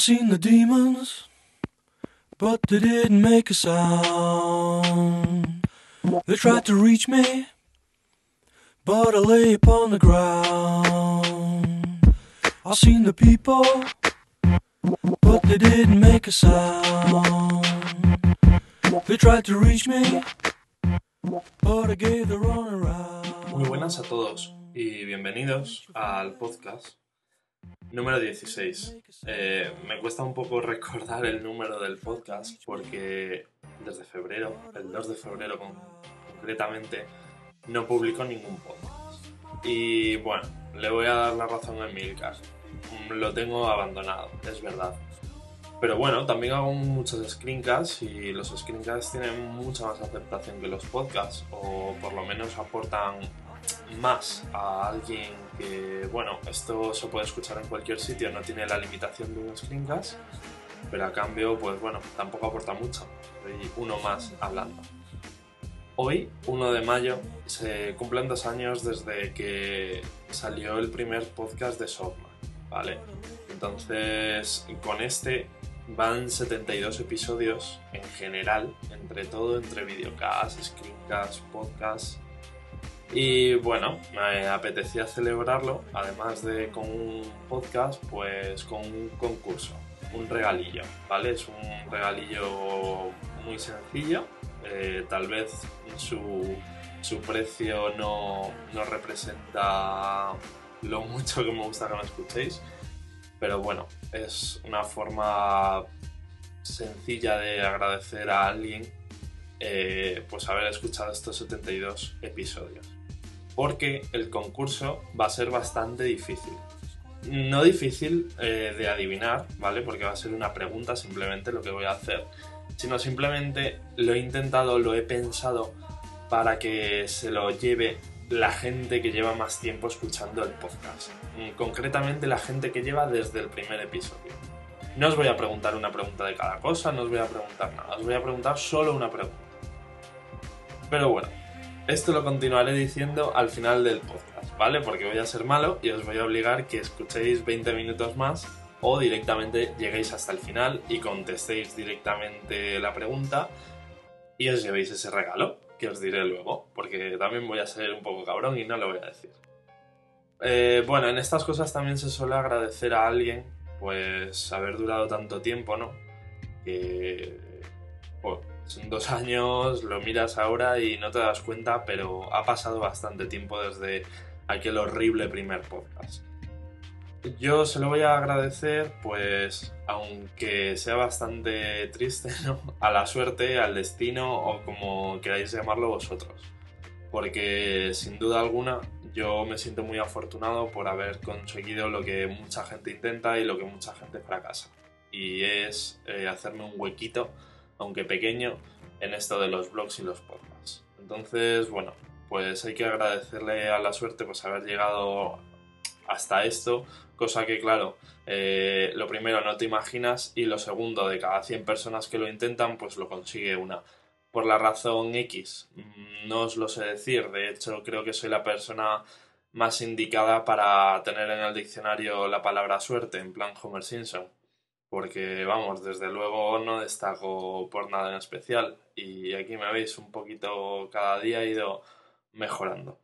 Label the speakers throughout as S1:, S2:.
S1: seen the demons, but they didn't make a sound. They tried to reach me, but I lay upon the ground. I seen the people, but they didn't make a sound. They tried to reach me, but I gave the runaround.
S2: Muy buenas a todos y bienvenidos al podcast número 16. Me cuesta un poco recordar el número del podcast porque desde febrero, el 2 de febrero concretamente, no publico ningún podcast. Y bueno, le voy a dar la razón a Emilcar. Lo tengo abandonado, es verdad. Pero bueno, también hago muchos screencasts y los screencasts tienen mucha más aceptación que los podcasts, o por lo menos aportan más a alguien que, bueno, esto se puede escuchar en cualquier sitio, no tiene la limitación de un screencast, pero a cambio, pues bueno, tampoco aporta mucho. Soy uno más hablando. Hoy, 1 de mayo, se cumplen 2 años desde que salió el primer podcast de Softman, ¿vale? Entonces, con este van 72 episodios en general, entre todo, entre videocasts, screencasts, podcasts. Y bueno, me apetecía celebrarlo, además de con un podcast, pues con un concurso, un regalillo, ¿vale? Es un regalillo muy sencillo, tal vez su precio no representa lo mucho que me gusta que me escuchéis, pero bueno, es una forma sencilla de agradecer a alguien pues haber escuchado estos 72 episodios. Porque el concurso va a ser bastante difícil. No difícil de adivinar, ¿vale? Porque va a ser una pregunta simplemente lo que voy a hacer. Sino simplemente lo he intentado, lo he pensado para que se lo lleve la gente que lleva más tiempo escuchando el podcast. Concretamente la gente que lleva desde el primer episodio. No os voy a preguntar una pregunta de cada cosa, no os voy a preguntar nada. Os voy a preguntar solo una pregunta. Pero bueno, esto lo continuaré diciendo al final del podcast, ¿vale? Porque voy a ser malo y os voy a obligar que escuchéis 20 minutos más o directamente lleguéis hasta el final y contestéis directamente la pregunta y os llevéis ese regalo, que os diré luego, porque también voy a ser un poco cabrón y no lo voy a decir. Bueno, en estas cosas también se suele agradecer a alguien, pues, haber durado tanto tiempo, ¿no? Que son 2 años, lo miras ahora y no te das cuenta, pero ha pasado bastante tiempo desde aquel horrible primer podcast. Yo se lo voy a agradecer, pues, aunque sea bastante triste, ¿no? A la suerte, al destino o como queráis llamarlo vosotros. Porque sin duda alguna yo me siento muy afortunado por haber conseguido lo que mucha gente intenta y lo que mucha gente fracasa. Y es hacerme un huequito, aunque pequeño, en esto de los blogs y los podcasts. Entonces, bueno, pues hay que agradecerle a la suerte pues haber llegado hasta esto, cosa que, claro, lo primero no te imaginas y lo segundo, de cada 100 personas que lo intentan, pues lo consigue una. Por la razón X, no os lo sé decir, de hecho creo que soy la persona más indicada para tener en el diccionario la palabra suerte, en plan Homer Simpson. Porque, vamos, desde luego no destaco por nada en especial y aquí me veis un poquito, cada día he ido mejorando.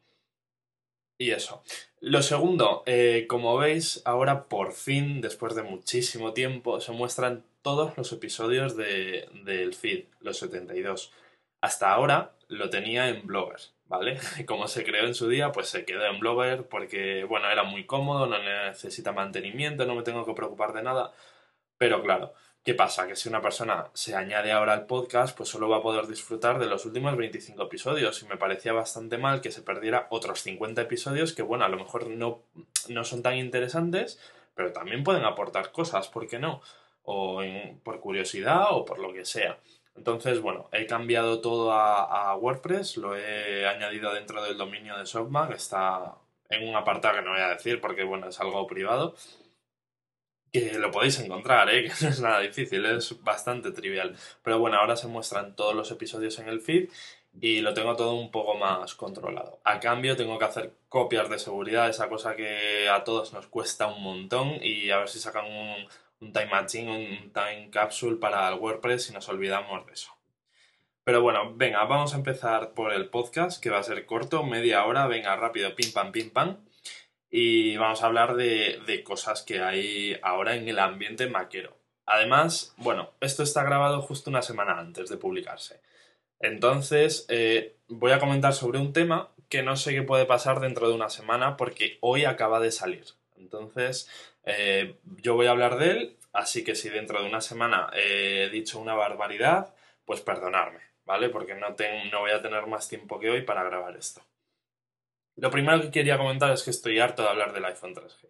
S2: Y eso. Lo segundo, como veis, ahora por fin, después de muchísimo tiempo, se muestran todos los episodios del feed, los 72. Hasta ahora lo tenía en Blogger, ¿vale? Como se creó en su día, pues se quedó en Blogger porque, bueno, era muy cómodo, no necesita mantenimiento, no me tengo que preocupar de nada. Pero claro, ¿qué pasa? Que si una persona se añade ahora al podcast, pues solo va a poder disfrutar de los últimos 25 episodios. Y me parecía bastante mal que se perdiera otros 50 episodios que, bueno, a lo mejor no son tan interesantes, pero también pueden aportar cosas, ¿por qué no? Por curiosidad o por lo que sea. Entonces, bueno, he cambiado todo a WordPress, lo he añadido dentro del dominio de Softman, está en un apartado que no voy a decir porque, bueno, es algo privado. Que lo podéis encontrar, que no es nada difícil, es bastante trivial. Pero bueno, ahora se muestran todos los episodios en el feed y lo tengo todo un poco más controlado. A cambio tengo que hacer copias de seguridad, esa cosa que a todos nos cuesta un montón, y a ver si sacan un time machine, un time capsule para el WordPress y nos olvidamos de eso. Pero bueno, venga, vamos a empezar por el podcast, que va a ser corto, media hora, venga, rápido, pim pam, pim pam. Y vamos a hablar de cosas que hay ahora en el ambiente maquero. Además, bueno, esto está grabado justo una semana antes de publicarse. Entonces, voy a comentar sobre un tema que no sé qué puede pasar dentro de una semana porque hoy acaba de salir. Entonces, yo voy a hablar de él, así que si dentro de una semana he dicho una barbaridad, pues perdonadme, ¿vale? Porque no voy a tener más tiempo que hoy para grabar esto. Lo primero que quería comentar es que estoy harto de hablar del iPhone 3G.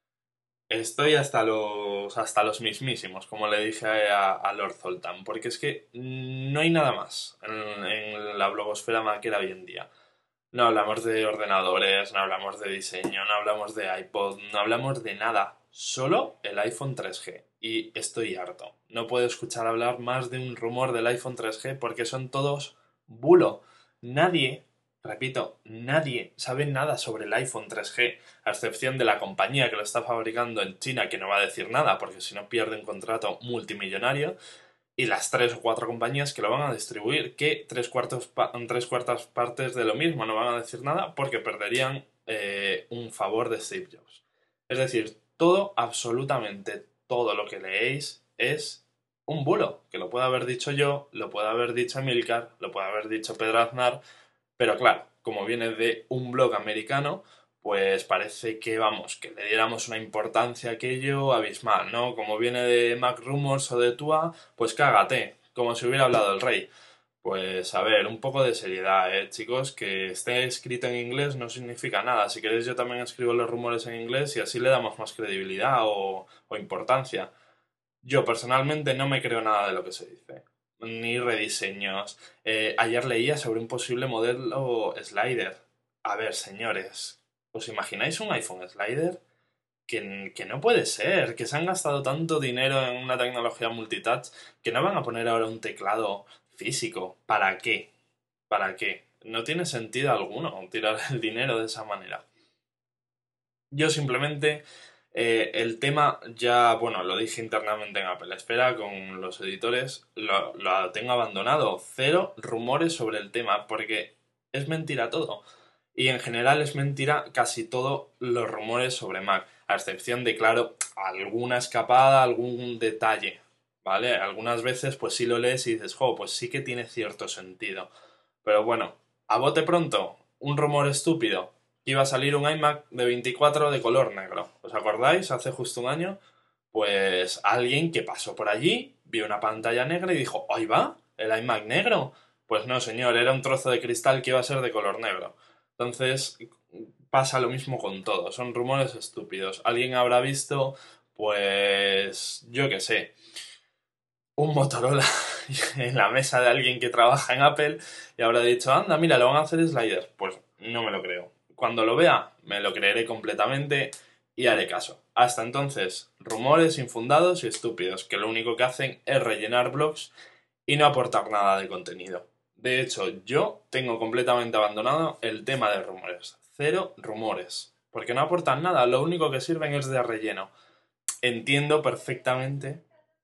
S2: Estoy hasta los mismísimos, como le dije a Lord Zoltan, porque es que no hay nada más en la blogosfera maquera hoy en día. No hablamos de ordenadores, no hablamos de diseño, no hablamos de iPod, no hablamos de nada. Solo el iPhone 3G. Y estoy harto. No puedo escuchar hablar más de un rumor del iPhone 3G porque son todos bulo. Nadie, repito, nadie sabe nada sobre el iPhone 3G, a excepción de la compañía que lo está fabricando en China, que no va a decir nada porque si no pierde un contrato multimillonario, y las 3 o 4 compañías que lo van a distribuir, que tres cuartas partes de lo mismo no van a decir nada porque perderían un favor de Steve Jobs. Es decir, todo, absolutamente todo lo que leéis es un bulo, que lo puede haber dicho yo, lo puede haber dicho Emilcar, lo puede haber dicho Pedro Aznar, pero claro, como viene de un blog americano, pues parece que, vamos, que le diéramos una importancia a aquello abismal, ¿no? Como viene de Mac Rumors o de Tua, pues cágate, como si hubiera hablado el rey. Pues a ver, un poco de seriedad, chicos, que esté escrito en inglés no significa nada. Si queréis yo también escribo los rumores en inglés y así le damos más credibilidad o importancia. Yo personalmente no me creo nada de lo que se dice, ni rediseños. Ayer leía sobre un posible modelo slider. A ver, señores, ¿os imagináis un iPhone slider? Que no puede ser, que se han gastado tanto dinero en una tecnología multitouch que no van a poner ahora un teclado físico. ¿Para qué? ¿Para qué? No tiene sentido alguno tirar el dinero de esa manera. Yo simplemente el tema ya, bueno, lo dije internamente en Apple Espera con los editores, lo tengo abandonado. Cero rumores sobre el tema porque es mentira todo. Y en general es mentira casi todos los rumores sobre Mac, a excepción de, claro, alguna escapada, algún detalle, ¿vale? Algunas veces pues sí lo lees y dices, jo, pues sí que tiene cierto sentido. Pero bueno, a bote pronto, un rumor estúpido que iba a salir un iMac de 24 de color negro. ¿Os acordáis? Hace justo un año, pues alguien que pasó por allí, vio una pantalla negra y dijo, ¡ahí va! ¿El iMac negro? Pues no, señor, era un trozo de cristal que iba a ser de color negro. Entonces, pasa lo mismo con todo, son rumores estúpidos. Alguien habrá visto, pues, yo qué sé, un Motorola en la mesa de alguien que trabaja en Apple y habrá dicho, anda, mira, lo van a hacer slider. Pues no me lo creo. Cuando lo vea, me lo creeré completamente y haré caso. Hasta entonces, rumores infundados y estúpidos que lo único que hacen es rellenar blogs y no aportar nada de contenido. De hecho, yo tengo completamente abandonado el tema de rumores. Cero rumores. Porque no aportan nada, lo único que sirven es de relleno. Entiendo perfectamente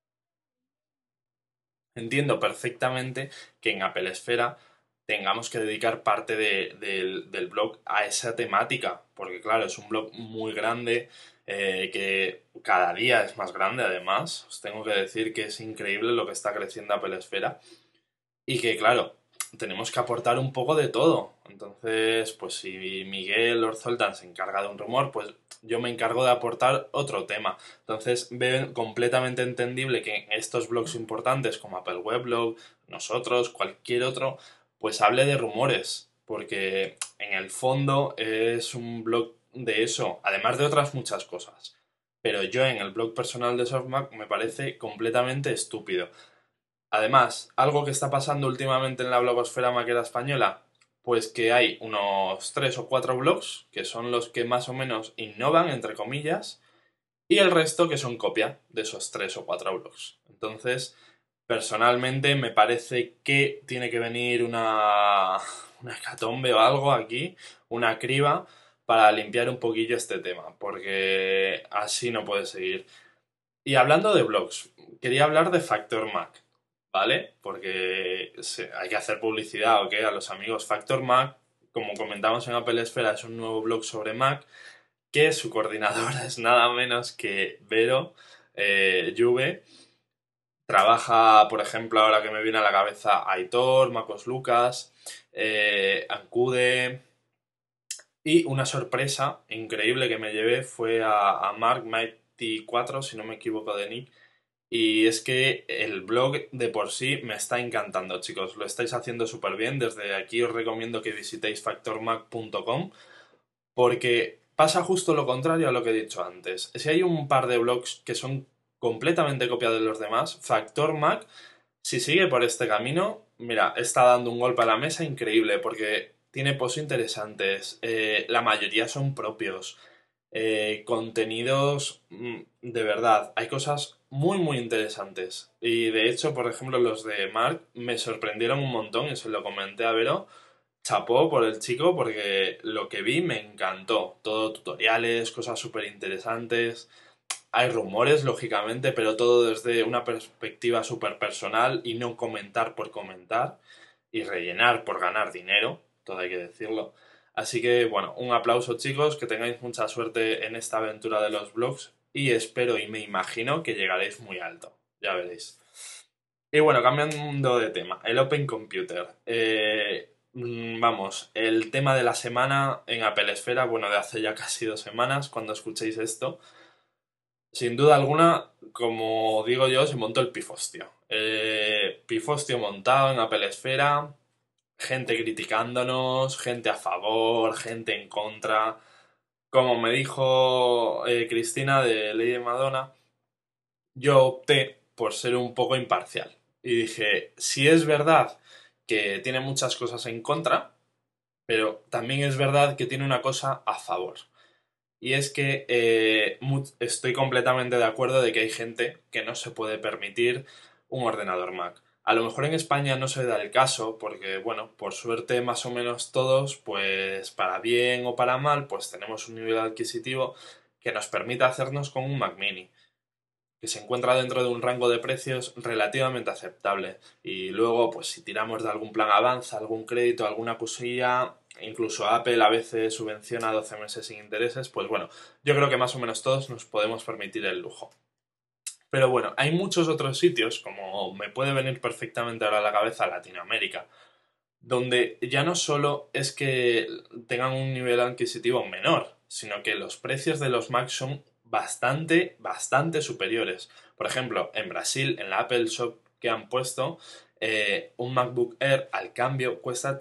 S2: Entiendo perfectamente que en Apple Esfera tengamos que dedicar parte del blog a esa temática, porque claro, es un blog muy grande, que cada día es más grande además. Os tengo que decir que es increíble lo que está creciendo Apple Esfera y que claro, tenemos que aportar un poco de todo. Entonces, pues si Miguel Orzoldan se encarga de un rumor, pues yo me encargo de aportar otro tema. Entonces, veo completamente entendible que en estos blogs importantes como Apple Weblog, nosotros, cualquier otro, pues hable de rumores, porque en el fondo es un blog de eso, además de otras muchas cosas. Pero yo en el blog personal de SoftMac me parece completamente estúpido. Además, algo que está pasando últimamente en la blogosfera maquera española, pues que hay unos 3 o 4 blogs que son los que más o menos innovan, entre comillas, y el resto que son copia de esos 3 o 4 blogs. Entonces, personalmente me parece que tiene que venir una hecatombe o algo aquí, una criba, para limpiar un poquillo este tema, porque así no puede seguir. Y hablando de blogs, quería hablar de Factor Mac, ¿vale? Porque hay que hacer publicidad, ¿ok? A los amigos. Factor Mac, como comentamos en Apple Esfera, es un nuevo blog sobre Mac que su coordinadora es nada menos que Vero Juve. Trabaja, por ejemplo, ahora que me viene a la cabeza Aitor, Marcos Lucas, Ancude. Y una sorpresa increíble que me llevé fue a Mark Mighty 4, si no me equivoco de nick. Y es que el blog de por sí me está encantando, chicos. Lo estáis haciendo súper bien. Desde aquí os recomiendo que visitéis factormac.com porque pasa justo lo contrario a lo que he dicho antes. Si hay un par de blogs que son completamente copia de los demás, Factor Mac, si sigue por este camino, mira, está dando un golpe a la mesa increíble porque tiene posts interesantes, la mayoría son propios, contenidos de verdad, hay cosas muy muy interesantes y de hecho, por ejemplo, los de Mark me sorprendieron un montón y se lo comenté a Vero. Chapó por el chico porque lo que vi me encantó. Todo tutoriales, cosas súper interesantes. Hay rumores, lógicamente, pero todo desde una perspectiva súper personal y no comentar por comentar y rellenar por ganar dinero, todo hay que decirlo. Así que, bueno, un aplauso chicos, que tengáis mucha suerte en esta aventura de los blogs y espero y me imagino que llegaréis muy alto, ya veréis. Y bueno, cambiando de tema, el Open Computer. Vamos, el tema de la semana en Apple Esfera, bueno, de hace ya casi 2 semanas, cuando escuchéis esto, sin duda alguna, como digo yo, se montó el pifostio. Pifostio montado en Apple Esfera, gente criticándonos, gente a favor, gente en contra. Como me dijo Cristina de Lady Madonna, yo opté por ser un poco imparcial. Y dije, si es verdad que tiene muchas cosas en contra, pero también es verdad que tiene una cosa a favor. Y es que estoy completamente de acuerdo de que hay gente que no se puede permitir un ordenador Mac. A lo mejor en España no se da el caso, porque, bueno, por suerte más o menos todos, pues para bien o para mal, pues tenemos un nivel adquisitivo que nos permite hacernos con un Mac mini que se encuentra dentro de un rango de precios relativamente aceptable. Y luego, pues si tiramos de algún plan Avanza, algún crédito, alguna cosilla, incluso Apple a veces subvenciona 12 meses sin intereses, pues bueno, yo creo que más o menos todos nos podemos permitir el lujo. Pero bueno, hay muchos otros sitios, como me puede venir perfectamente ahora a la cabeza Latinoamérica, donde ya no solo es que tengan un nivel adquisitivo menor, sino que los precios de los Macs son bastante, bastante superiores. Por ejemplo, en Brasil, en la Apple Shop que han puesto, un MacBook Air al cambio cuesta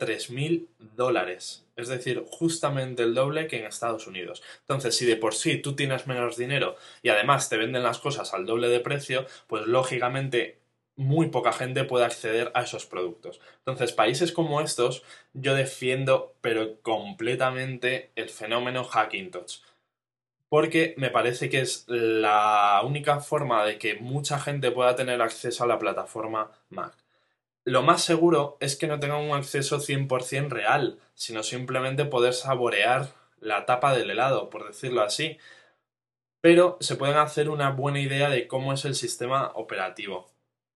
S2: $3.000. Es decir, justamente el doble que en Estados Unidos. Entonces, si de por sí tú tienes menos dinero y además te venden las cosas al doble de precio, pues lógicamente muy poca gente puede acceder a esos productos. Entonces, países como estos, yo defiendo, pero completamente, el fenómeno Hackintosh. Porque me parece que es la única forma de que mucha gente pueda tener acceso a la plataforma Mac. Lo más seguro es que no tengan un acceso 100% real, sino simplemente poder saborear la tapa del helado, por decirlo así. Pero se pueden hacer una buena idea de cómo es el sistema operativo.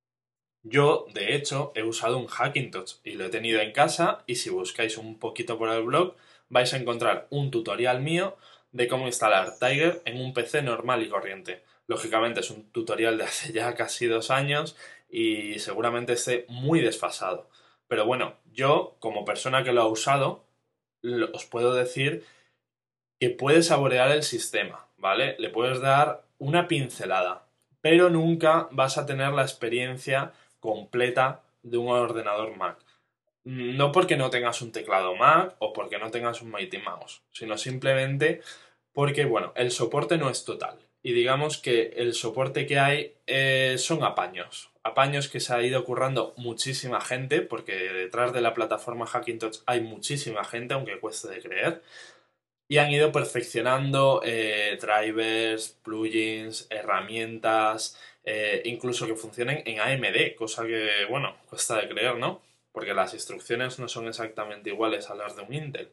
S2: Yo, de hecho, he usado un Hackintosh y lo he tenido en casa y si buscáis un poquito por el blog vais a encontrar un tutorial mío de cómo instalar Tiger en un PC normal y corriente. Lógicamente es un tutorial de hace ya casi 2 años y seguramente esté muy desfasado. Pero bueno, yo como persona que lo ha usado, os puedo decir que puedes saborear el sistema, ¿vale? Le puedes dar una pincelada, pero nunca vas a tener la experiencia completa de un ordenador Mac. No porque no tengas un teclado Mac o porque no tengas un Mighty Mouse, sino simplemente porque, bueno, el soporte no es total. Y digamos que el soporte que hay son apaños. Apaños que se ha ido currando muchísima gente, porque detrás de la plataforma Hackintosh hay muchísima gente, aunque cueste de creer. Y han ido perfeccionando drivers, plugins, herramientas, incluso que funcionen en AMD, cosa que, bueno, cuesta de creer, ¿no? Porque las instrucciones no son exactamente iguales a las de un Intel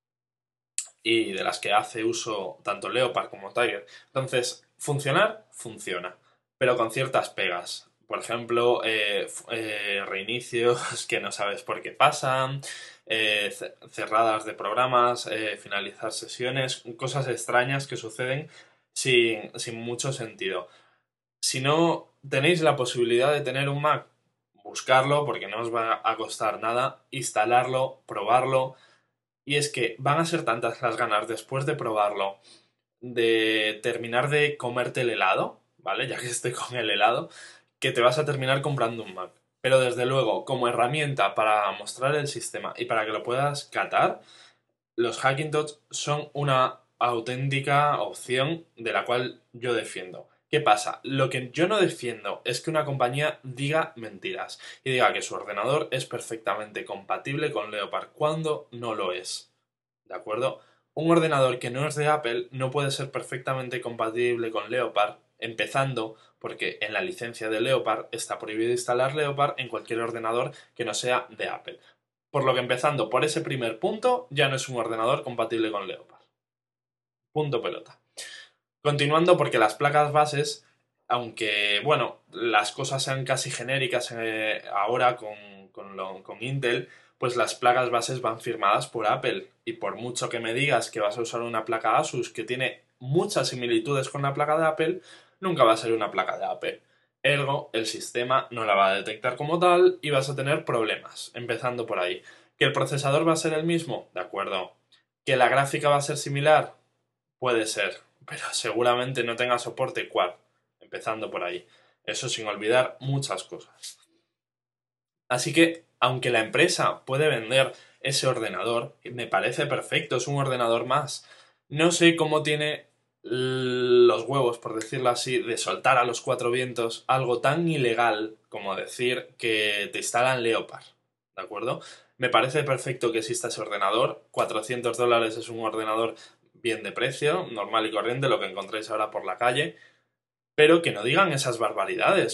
S2: y de las que hace uso tanto Leopard como Tiger. Entonces, funcionar, funciona. pero con ciertas pegas. Por ejemplo, reinicios que no sabes por qué pasan, cerradas de programas, finalizar sesiones, cosas extrañas que suceden sin mucho sentido. Si no tenéis la posibilidad de tener un Mac, buscarlo porque no os va a costar nada, instalarlo, probarlo. Y es que van a ser tantas las ganas después de probarlo, de terminar de comerte el helado, ¿vale? Ya que estoy con el helado, que te vas a terminar comprando un Mac. Pero desde luego, como herramienta para mostrar el sistema y para que lo puedas catar, los Hackintosh son una auténtica opción de la cual yo defiendo. ¿Qué pasa? Lo que yo no defiendo es que una compañía diga mentiras y diga que su ordenador es perfectamente compatible con Leopard cuando no lo es. ¿De acuerdo? Un ordenador que no es de Apple no puede ser perfectamente compatible con Leopard, empezando porque en la licencia de Leopard está prohibido instalar Leopard en cualquier ordenador que no sea de Apple. Por lo que empezando por ese primer punto, ya no es un ordenador compatible con Leopard. Punto pelota. Continuando porque las placas bases, aunque, bueno, las cosas sean casi genéricas ahora con Intel, pues las placas bases van firmadas por Apple. Y por mucho que me digas que vas a usar una placa Asus que tiene muchas similitudes con la placa de Apple, nunca va a ser una placa de Apple. Ergo, el sistema no la va a detectar como tal y vas a tener problemas, empezando por ahí. ¿Que el procesador va a ser el mismo? De acuerdo. ¿Que la gráfica va a ser similar? Puede ser, pero seguramente no tenga soporte quad, empezando por ahí. Eso sin olvidar muchas cosas. Así que, aunque la empresa puede vender ese ordenador, me parece perfecto, es un ordenador más. No sé cómo tiene los huevos, por decirlo así, de soltar a los cuatro vientos algo tan ilegal como decir que te instalan Leopard, ¿de acuerdo? Me parece perfecto que exista ese ordenador. $400 es un ordenador bien de precio, normal y corriente, lo que encontréis ahora por la calle. Pero que no digan esas barbaridades.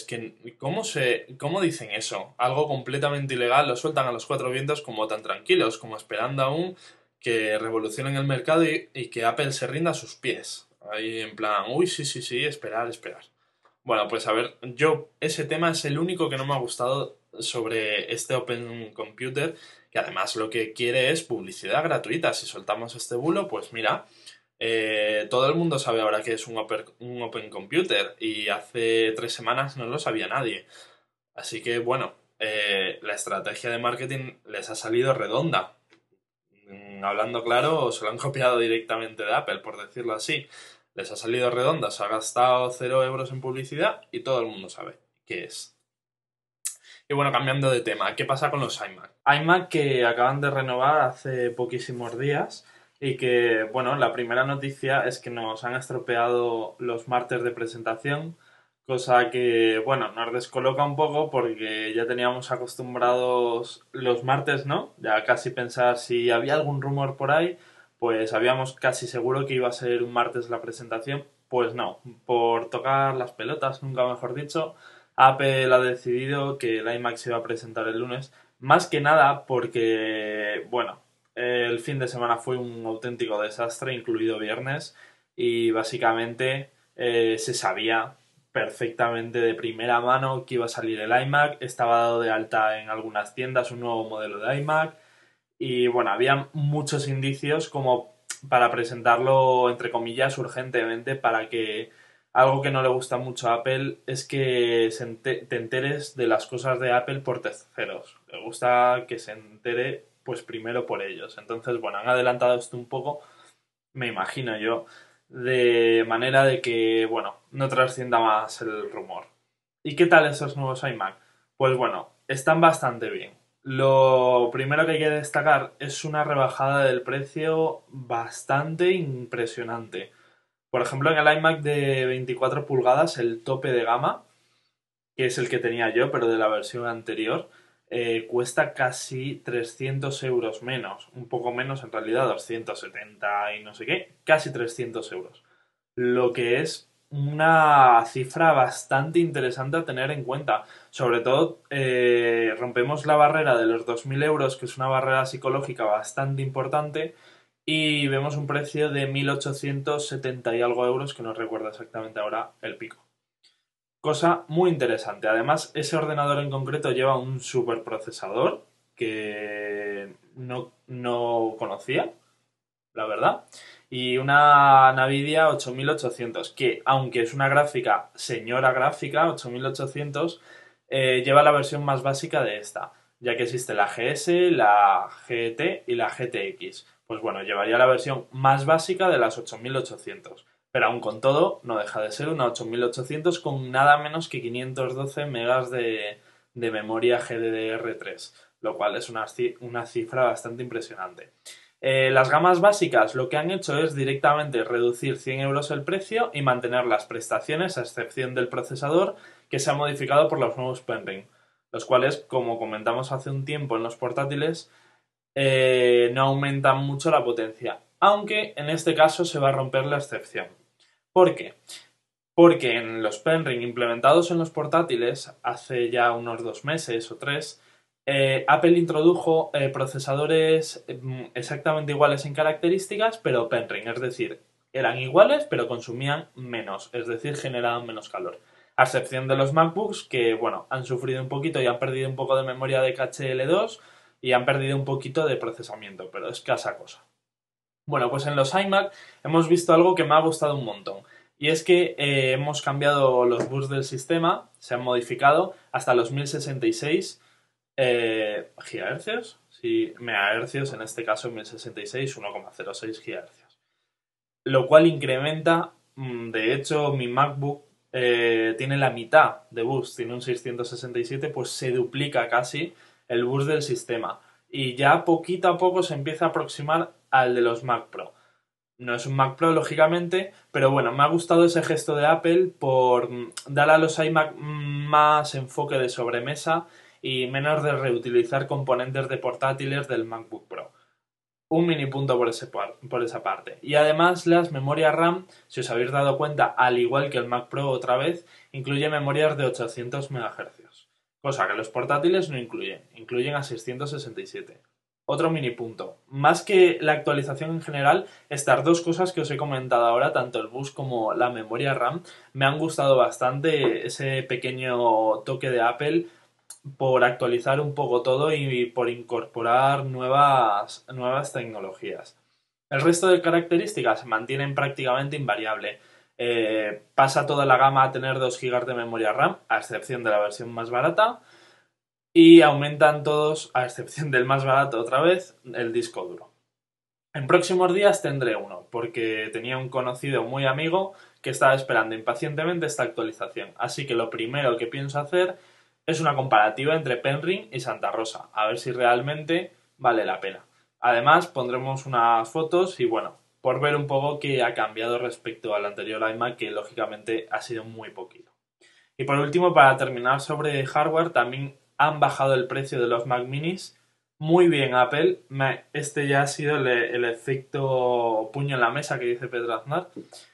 S2: ¿Cómo dicen eso? Algo completamente ilegal, lo sueltan a los cuatro vientos como tan tranquilos, como esperando aún que revolucionen el mercado y que Apple se rinda a sus pies. Ahí en plan, uy, sí, sí, sí, esperar, esperar. Bueno, pues a ver, ese tema es el único que no me ha gustado sobre este Open Computer, que además lo que quiere es publicidad gratuita. Si soltamos este bulo, pues mira, todo el mundo sabe ahora que es un Open Computer y hace 3 semanas no lo sabía nadie. Así que bueno, la estrategia de marketing les ha salido redonda. Hablando claro, se lo han copiado directamente de Apple, por decirlo así. Les ha salido redonda, se ha gastado 0 € en publicidad y todo el mundo sabe qué es. Y bueno, cambiando de tema, ¿qué pasa con los iMac? iMac que acaban de renovar hace poquísimos días y que, bueno, la primera noticia es que nos han estropeado los martes de presentación, cosa que, bueno, nos descoloca un poco porque ya teníamos acostumbrados los martes, ¿no? Ya casi pensar si había algún rumor por ahí, pues habíamos casi seguro que iba a ser un martes la presentación, pues no, por tocar las pelotas, nunca mejor dicho, Apple ha decidido que el iMac se va a presentar el lunes, más que nada porque, bueno, el fin de semana fue un auténtico desastre, incluido viernes, y básicamente se sabía perfectamente de primera mano que iba a salir el iMac, estaba dado de alta en algunas tiendas un nuevo modelo de iMac, y bueno, había muchos indicios como para presentarlo, entre comillas, urgentemente para que algo que no le gusta mucho a Apple es que te enteres de las cosas de Apple por terceros. Le gusta que se entere pues primero por ellos. Entonces, bueno, han adelantado esto un poco, me imagino yo, de manera de que, bueno, no trascienda más el rumor. ¿Y qué tal esos nuevos iMac? Pues bueno, están bastante bien. Lo primero que hay que destacar es una rebajada del precio bastante impresionante. Por ejemplo, en el iMac de 24 pulgadas, el tope de gama, que es el que tenía yo, pero de la versión anterior, cuesta casi 300 € menos. Un poco menos en realidad, 270 y no sé qué, casi 300 €. Lo que es una cifra bastante interesante a tener en cuenta. Sobre todo, rompemos la barrera de los 2000 €, que es una barrera psicológica bastante importante, y vemos un precio de 1870 y algo euros, que no recuerdo exactamente ahora el pico. Cosa muy interesante. Además, ese ordenador en concreto lleva un superprocesador que no conocía, la verdad. Y una Nvidia 8800, que aunque es una gráfica, señora gráfica, 8800, lleva la versión más básica de esta, ya que existe la GS, la GT y la GTX. Pues bueno, llevaría la versión más básica de las 8800. Pero aún con todo, no deja de ser una 8800 con nada menos que 512 megas de memoria GDDR3, lo cual es una cifra bastante impresionante. Las gamas básicas lo que han hecho es directamente reducir 100 euros el precio y mantener las prestaciones a excepción del procesador que se ha modificado por los nuevos Penryn, los cuales, como comentamos hace un tiempo en los portátiles, no aumentan mucho la potencia, aunque en este caso se va a romper la excepción. ¿Por qué? Porque en los Penryn implementados en los portátiles hace ya unos 2 meses o 3, Apple introdujo procesadores exactamente iguales en características, pero Penryn, es decir, eran iguales pero consumían menos, es decir, generaban menos calor. A excepción de los MacBooks que, bueno, han sufrido un poquito y han perdido un poco de memoria de caché L2 y han perdido un poquito de procesamiento, pero escasa cosa. Bueno, pues en los iMac hemos visto algo que me ha gustado un montón. Y es que hemos cambiado los bus del sistema, se han modificado hasta los 1066 GHz, sí, megahercios, en este caso 1066, 1,06 GHz. Lo cual incrementa, de hecho, mi MacBook tiene la mitad de bus, tiene un 667, pues se duplica casi el bus del sistema. Y ya poquito a poco se empieza a aproximar al de los Mac Pro. No es un Mac Pro, lógicamente, pero bueno, me ha gustado ese gesto de Apple por dar a los iMac más enfoque de sobremesa y menos de reutilizar componentes de portátiles del MacBook Pro. Un mini punto por esa parte. Y además las memorias RAM, si os habéis dado cuenta, al igual que el Mac Pro otra vez, incluye memorias de 800 MHz. Cosa que los portátiles no incluyen a 667. Otro mini punto. Más que la actualización en general, estas dos cosas que os he comentado ahora, tanto el bus como la memoria RAM, me han gustado bastante ese pequeño toque de Apple por actualizar un poco todo y por incorporar nuevas tecnologías. El resto de características se mantienen prácticamente invariable. Pasa toda la gama a tener 2 GB de memoria RAM, a excepción de la versión más barata. Y aumentan todos, a excepción del más barato otra vez, el disco duro. En próximos días tendré uno, porque tenía un conocido muy amigo que estaba esperando impacientemente esta actualización. Así que lo primero que pienso hacer es una comparativa entre Penryn y Santa Rosa, a ver si realmente vale la pena. Además, pondremos unas fotos y bueno, por ver un poco qué ha cambiado respecto al anterior iMac, que lógicamente ha sido muy poquito. Y por último, para terminar sobre hardware, también han bajado el precio de los Mac Minis. Muy bien, Apple. Este ya ha sido el efecto puño en la mesa que dice Pedro Aznar.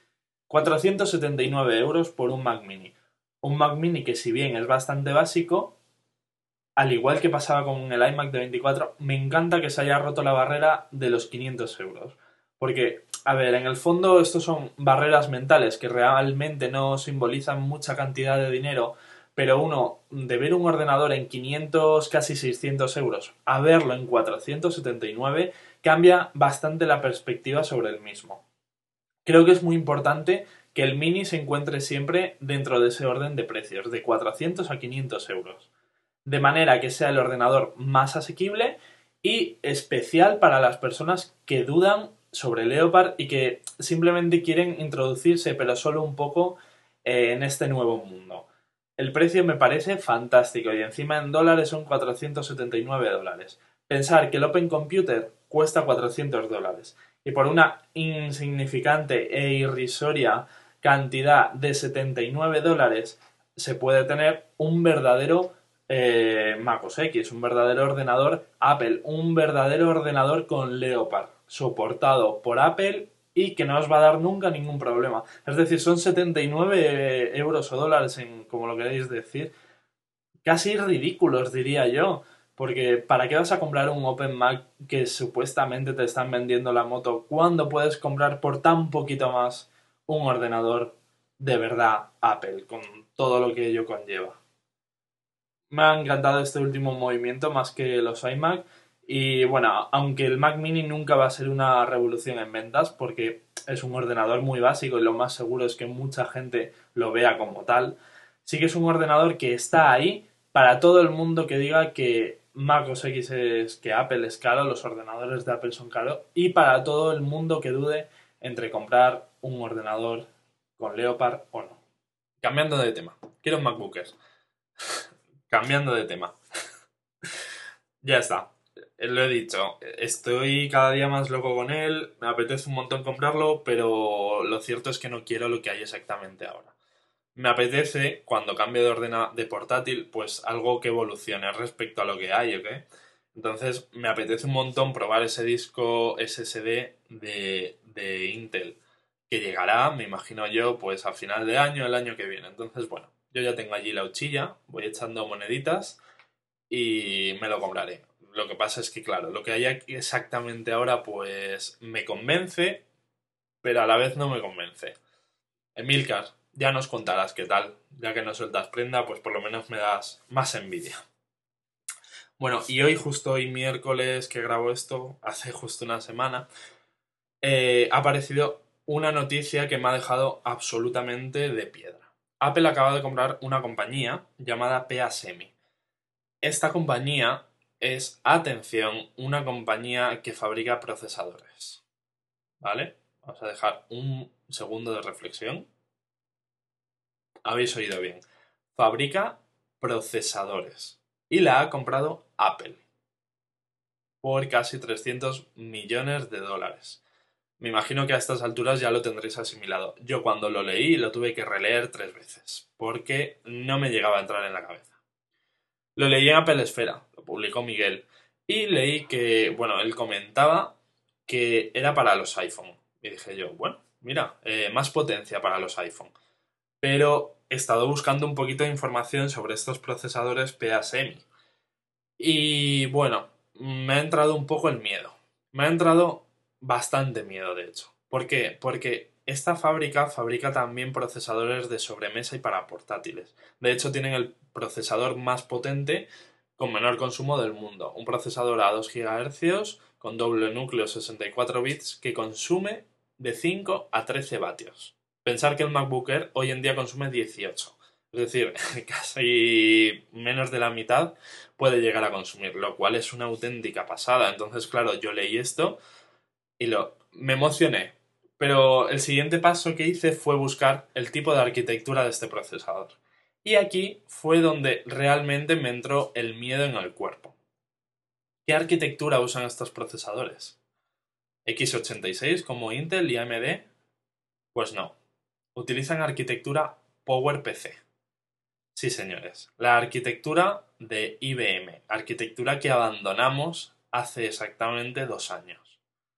S2: 479 euros por un Mac Mini. Un Mac Mini que, si bien es bastante básico, al igual que pasaba con el iMac de 24, me encanta que se haya roto la barrera de los 500 euros. Porque, a ver, en el fondo estos son barreras mentales que realmente no simbolizan mucha cantidad de dinero, pero uno, de ver un ordenador en 500, casi 600 euros, a verlo en 479, cambia bastante la perspectiva sobre el mismo. Creo que es muy importante que el Mini se encuentre siempre dentro de ese orden de precios, de 400 a 500 euros. De manera que sea el ordenador más asequible y especial para las personas que dudan sobre Leopard y que simplemente quieren introducirse, pero solo un poco, en este nuevo mundo. El precio me parece fantástico y encima en dólares son 479 dólares. Pensar que el Open Computer cuesta 400 dólares y por una insignificante e irrisoria cantidad de 79 dólares se puede tener un verdadero Mac OS X, un verdadero ordenador Apple, un verdadero ordenador con Leopard, soportado por Apple y que no os va a dar nunca ningún problema. Es decir, son 79 euros o dólares, como lo queréis decir, casi ridículos, diría yo. Porque ¿para qué vas a comprar un Open Mac que supuestamente te están vendiendo la moto cuando puedes comprar por tan poquito más un ordenador de verdad Apple, con todo lo que ello conlleva. Me ha encantado este último movimiento más que los iMac. Y bueno, aunque el Mac Mini nunca va a ser una revolución en ventas, porque es un ordenador muy básico y lo más seguro es que mucha gente lo vea como tal, sí que es un ordenador que está ahí para todo el mundo que diga que Mac OS X es que Apple es caro, los ordenadores de Apple son caros, y para todo el mundo que dude entre comprar un ordenador con Leopard o no. Cambiando de tema, quiero un MacBook Air. Cambiando de tema. Ya está. Lo he dicho. Estoy cada día más loco con él. Me apetece un montón comprarlo, pero lo cierto es que no quiero lo que hay exactamente ahora. Me apetece, cuando cambie de portátil, pues algo que evolucione respecto a lo que hay, ¿ok? Entonces, me apetece un montón probar ese disco SSD de Intel, que llegará, me imagino yo, pues a final de año, el año que viene. Entonces, bueno, yo ya tengo allí la huchilla, voy echando moneditas y me lo compraré. Lo que pasa es que, claro, lo que hay aquí exactamente ahora, pues me convence, pero a la vez no me convence. Emilcar, ya nos contarás qué tal. Ya que no sueltas prenda, pues por lo menos me das más envidia. Bueno, y hoy, justo hoy miércoles que grabo esto, hace justo una semana, ha aparecido una noticia que me ha dejado absolutamente de piedra. Apple acaba de comprar una compañía llamada PA Semi. Esta compañía es, atención, una compañía que fabrica procesadores. ¿Vale? Vamos a dejar un segundo de reflexión. Habéis oído bien. Fabrica procesadores. Y la ha comprado Apple por casi 300 millones de dólares. Me imagino que a estas alturas ya lo tendréis asimilado. Yo cuando lo leí lo tuve que releer 3 veces, porque no me llegaba a entrar en la cabeza. Lo leí en Apple Esfera, lo publicó Miguel, y leí que, bueno, él comentaba que era para los iPhone. Y dije yo, bueno, mira, más potencia para los iPhone. Pero he estado buscando un poquito de información sobre estos procesadores PA-Semi. Y bueno, me ha entrado un poco el miedo. Me ha entrado bastante miedo, de hecho. ¿Por qué? Porque esta fábrica fabrica también procesadores de sobremesa y para portátiles. De hecho, tienen el procesador más potente con menor consumo del mundo. Un procesador a 2 GHz con doble núcleo 64 bits que consume de 5 a 13 vatios. Pensar que el MacBook Air hoy en día consume 18. Es decir, casi menos de la mitad puede llegar a consumir, lo cual es una auténtica pasada. Entonces, claro, yo leí esto y me emocioné. Pero el siguiente paso que hice fue buscar el tipo de arquitectura de este procesador. Y aquí fue donde realmente me entró el miedo en el cuerpo. ¿Qué arquitectura usan estos procesadores? ¿x86 como Intel y AMD? Pues no. Utilizan arquitectura PowerPC. Sí, señores. La arquitectura de IBM. Arquitectura que abandonamos hace exactamente 2 años.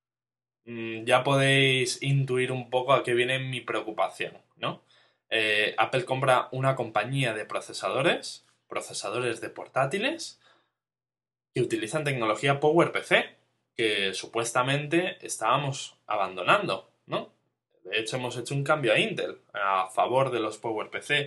S2: Ya podéis intuir un poco a qué viene mi preocupación, ¿no? Apple compra una compañía de procesadores de portátiles, que utilizan tecnología PowerPC, que supuestamente estábamos abandonando, ¿no? De hecho, hemos hecho un cambio a Intel a favor de los PowerPC.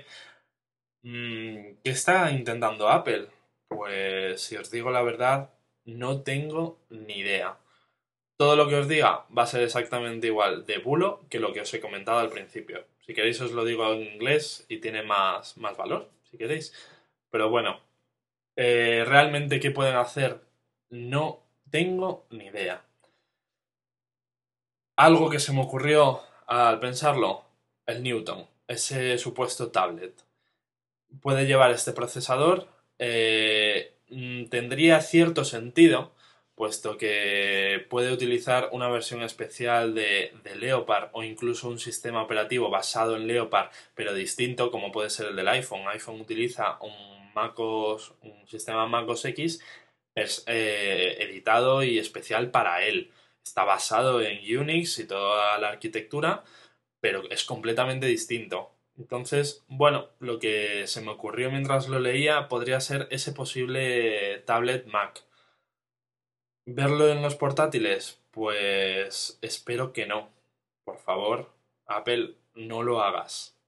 S2: ¿Qué está intentando Apple? Pues si os digo la verdad, no tengo ni idea. Todo lo que os diga va a ser exactamente igual de bulo que lo que os he comentado al principio. Si queréis os lo digo en inglés y tiene más valor, si queréis. Pero bueno, realmente qué pueden hacer no tengo ni idea. Algo que se me ocurrió al pensarlo, el Newton, ese supuesto tablet. Puede llevar este procesador, tendría cierto sentido, puesto que puede utilizar una versión especial de Leopard o incluso un sistema operativo basado en Leopard, pero distinto, como puede ser el del iPhone. iPhone utiliza un sistema MacOS X editado y especial para él. Está basado en Unix y toda la arquitectura, pero es completamente distinto. Entonces, bueno, lo que se me ocurrió mientras lo leía podría ser ese posible tablet Mac. ¿Verlo en los portátiles? Pues espero que no. Por favor, Apple, no lo hagas.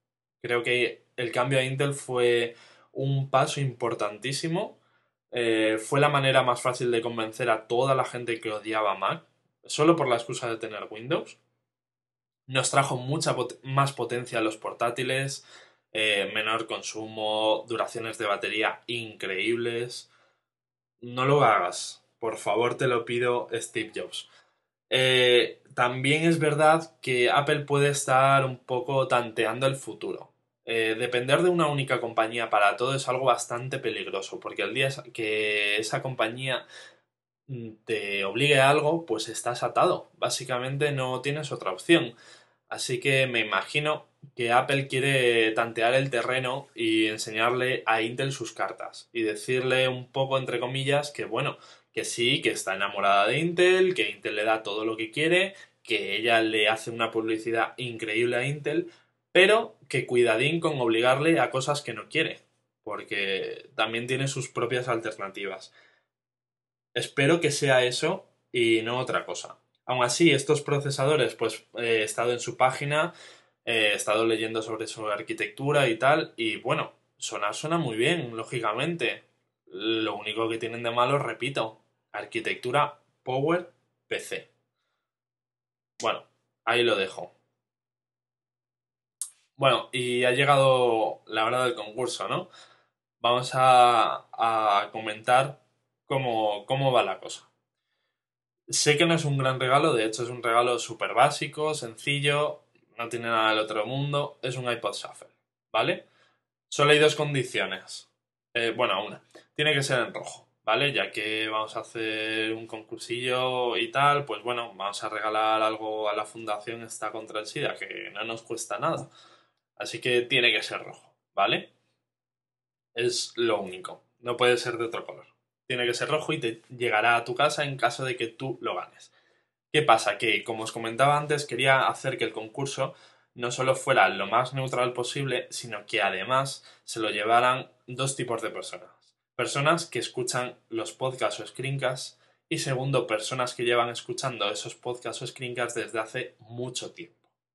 S2: Creo que el cambio a Intel fue un paso importantísimo. Fue la manera más fácil de convencer a toda la gente que odiaba Mac, solo por la excusa de tener Windows. Nos trajo mucha más potencia a los portátiles, menor consumo, duraciones de batería increíbles. No lo hagas, por favor te lo pido, Steve Jobs. También es verdad que Apple puede estar un poco tanteando el futuro. Depender de una única compañía para todo es algo bastante peligroso, porque el día que esa compañía te obligue a algo, pues estás atado. Básicamente no tienes otra opción. Así que me imagino que Apple quiere tantear el terreno y enseñarle a Intel sus cartas y decirle un poco, entre comillas, que bueno, que sí, que está enamorada de Intel, que Intel le da todo lo que quiere, que ella le hace una publicidad increíble a Intel, pero que cuidadín con obligarle a cosas que no quiere, porque también tiene sus propias alternativas. Espero que sea eso y no otra cosa. Aún así, estos procesadores, pues he estado en su página, he estado leyendo sobre su arquitectura y tal, y bueno, suena muy bien, lógicamente. Lo único que tienen de malo, repito, arquitectura Power PC. Bueno, ahí lo dejo. Bueno, y ha llegado la hora del concurso, ¿no? Vamos a comentar cómo va la cosa. Sé que no es un gran regalo, de hecho es un regalo súper básico, sencillo, no tiene nada del otro mundo, es un iPod Shuffle, ¿vale? Solo hay dos condiciones. Bueno, una. Tiene que ser en rojo, ¿vale? Ya que vamos a hacer un concursillo y tal, pues bueno, vamos a regalar algo a la Fundación esta contra el SIDA, que no nos cuesta nada. Así que tiene que ser rojo, ¿vale? Es lo único. No puede ser de otro color. Tiene que ser rojo y te llegará a tu casa en caso de que tú lo ganes. ¿Qué pasa? Que, como os comentaba antes, quería hacer que el concurso no solo fuera lo más neutral posible, sino que además se lo llevaran dos tipos de personas. Personas que escuchan los podcasts o screencasts y segundo, personas que llevan escuchando esos podcasts o screencasts desde hace mucho tiempo.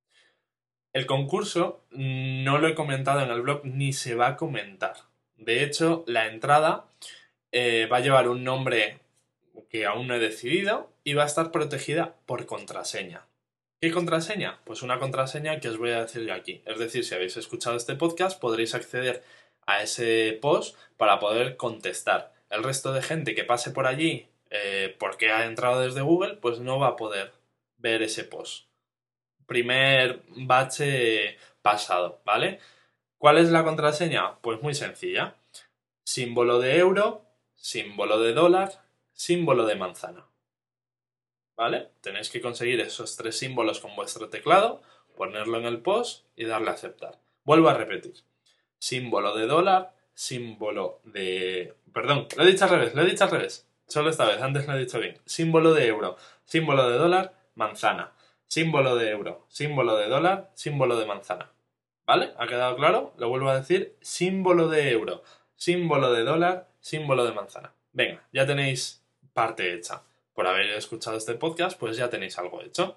S2: El concurso no lo he comentado en el blog ni se va a comentar. De hecho, la entrada va a llevar un nombre que aún no he decidido y va a estar protegida por contraseña. ¿Qué contraseña? Pues una contraseña que os voy a decir yo aquí. Es decir, si habéis escuchado este podcast podréis acceder a ese post para poder contestar. El resto de gente que pase por allí porque ha entrado desde Google, pues no va a poder ver ese post. Primer bache pasado, ¿vale? ¿Cuál es la contraseña? Pues muy sencilla. Símbolo de euro, símbolo de dólar, símbolo de manzana. ¿Vale? Tenéis que conseguir esos tres símbolos con vuestro teclado, ponerlo en el post y darle a aceptar. Vuelvo a repetir. Símbolo de dólar, símbolo de... Perdón, lo he dicho al revés. Solo esta vez, antes lo he dicho bien. Símbolo de euro, símbolo de dólar, manzana. Símbolo de euro, símbolo de dólar, símbolo de manzana. ¿Vale? ¿Ha quedado claro? Lo vuelvo a decir. Símbolo de euro, símbolo de dólar, símbolo de manzana. Venga, ya tenéis parte hecha. Por haber escuchado este podcast, pues ya tenéis algo hecho.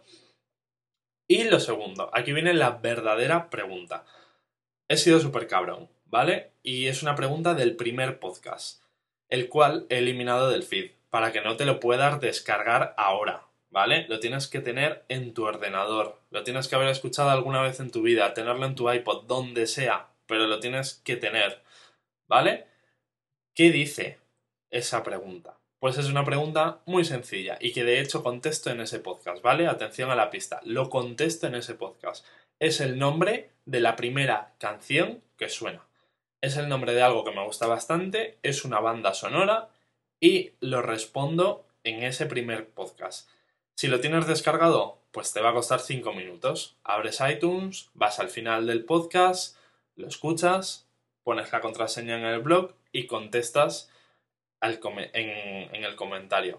S2: Y lo segundo, aquí viene la verdadera pregunta. He sido súper cabrón, ¿vale? Y es una pregunta del primer podcast, el cual he eliminado del feed, para que no te lo puedas descargar ahora, ¿vale? Lo tienes que tener en tu ordenador, lo tienes que haber escuchado alguna vez en tu vida, tenerlo en tu iPod, donde sea, pero lo tienes que tener, ¿vale? ¿Qué dice esa pregunta? Pues es una pregunta muy sencilla y que de hecho contesto en ese podcast, ¿vale? Atención a la pista, lo contesto en ese podcast. Es el nombre de la primera canción que suena. Es el nombre de algo que me gusta bastante, es una banda sonora y lo respondo en ese primer podcast. Si lo tienes descargado, pues te va a costar 5 minutos. Abres iTunes, vas al final del podcast, lo escuchas, pones la contraseña en el blog y contestas en el comentario.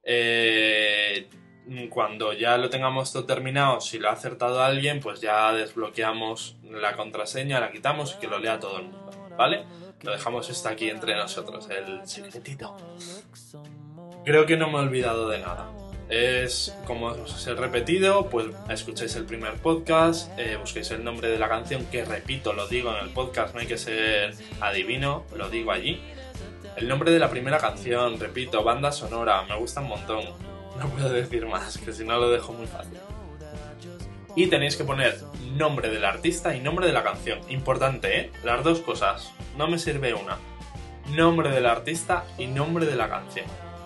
S2: Cuando ya lo tengamos todo terminado, si lo ha acertado alguien, pues ya desbloqueamos la contraseña, la quitamos y que lo lea todo el mundo, ¿vale? Lo dejamos esto aquí entre nosotros, el secretito. Creo que no me he olvidado de nada. Es, como os he repetido, pues escucháis el primer podcast, busquéis el nombre de la canción, que repito, lo digo en el podcast, no hay que ser adivino, lo digo allí. El nombre de la primera canción, repito, banda sonora, me gusta un montón. No puedo decir más, que si no lo dejo muy fácil. Y tenéis que poner nombre del artista y nombre de la canción. Importante, ¿eh? Las dos cosas, no me sirve una. Nombre del artista y nombre de la canción.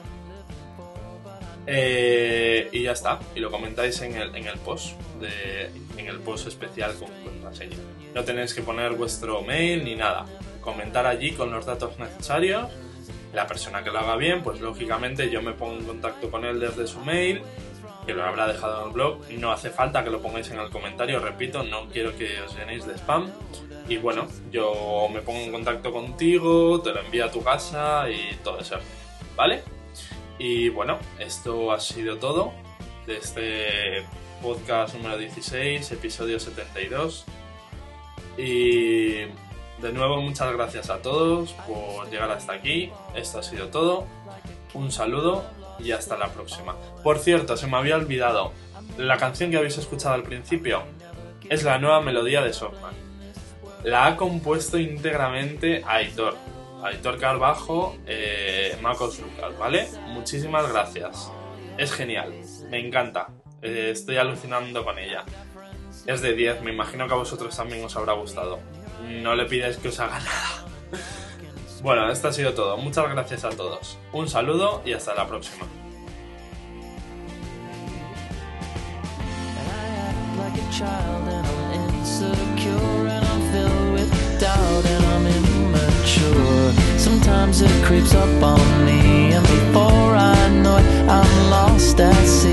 S2: Y ya está, y lo comentáis en el post en el post especial con contraseña. No tenéis que poner vuestro mail ni nada, comentar allí con los datos necesarios. La persona que lo haga bien, pues lógicamente yo me pongo en contacto con él desde su mail, que lo habrá dejado en el blog, y no hace falta que lo pongáis en el comentario, repito, no quiero que os llenéis de spam. Y bueno, yo me pongo en contacto contigo, te lo envío a tu casa y todo eso, ¿vale? Y bueno, esto ha sido todo de este podcast número 16, episodio 72. Y de nuevo, muchas gracias a todos por llegar hasta aquí. Esto ha sido todo. Un saludo y hasta la próxima. Por cierto, se me había olvidado, la canción que habéis escuchado al principio es la nueva melodía de Softman. La ha compuesto íntegramente Aitor Carbajo, Marcos Lucas, ¿vale? Muchísimas gracias. Es genial, me encanta. Estoy alucinando con ella. Es de 10, me imagino que a vosotros también os habrá gustado. No le pidáis que os haga nada. Bueno, esto ha sido todo. Muchas gracias a todos. Un saludo y hasta la próxima.
S1: Sometimes it creeps up on me, and before I know it, I'm lost at sea.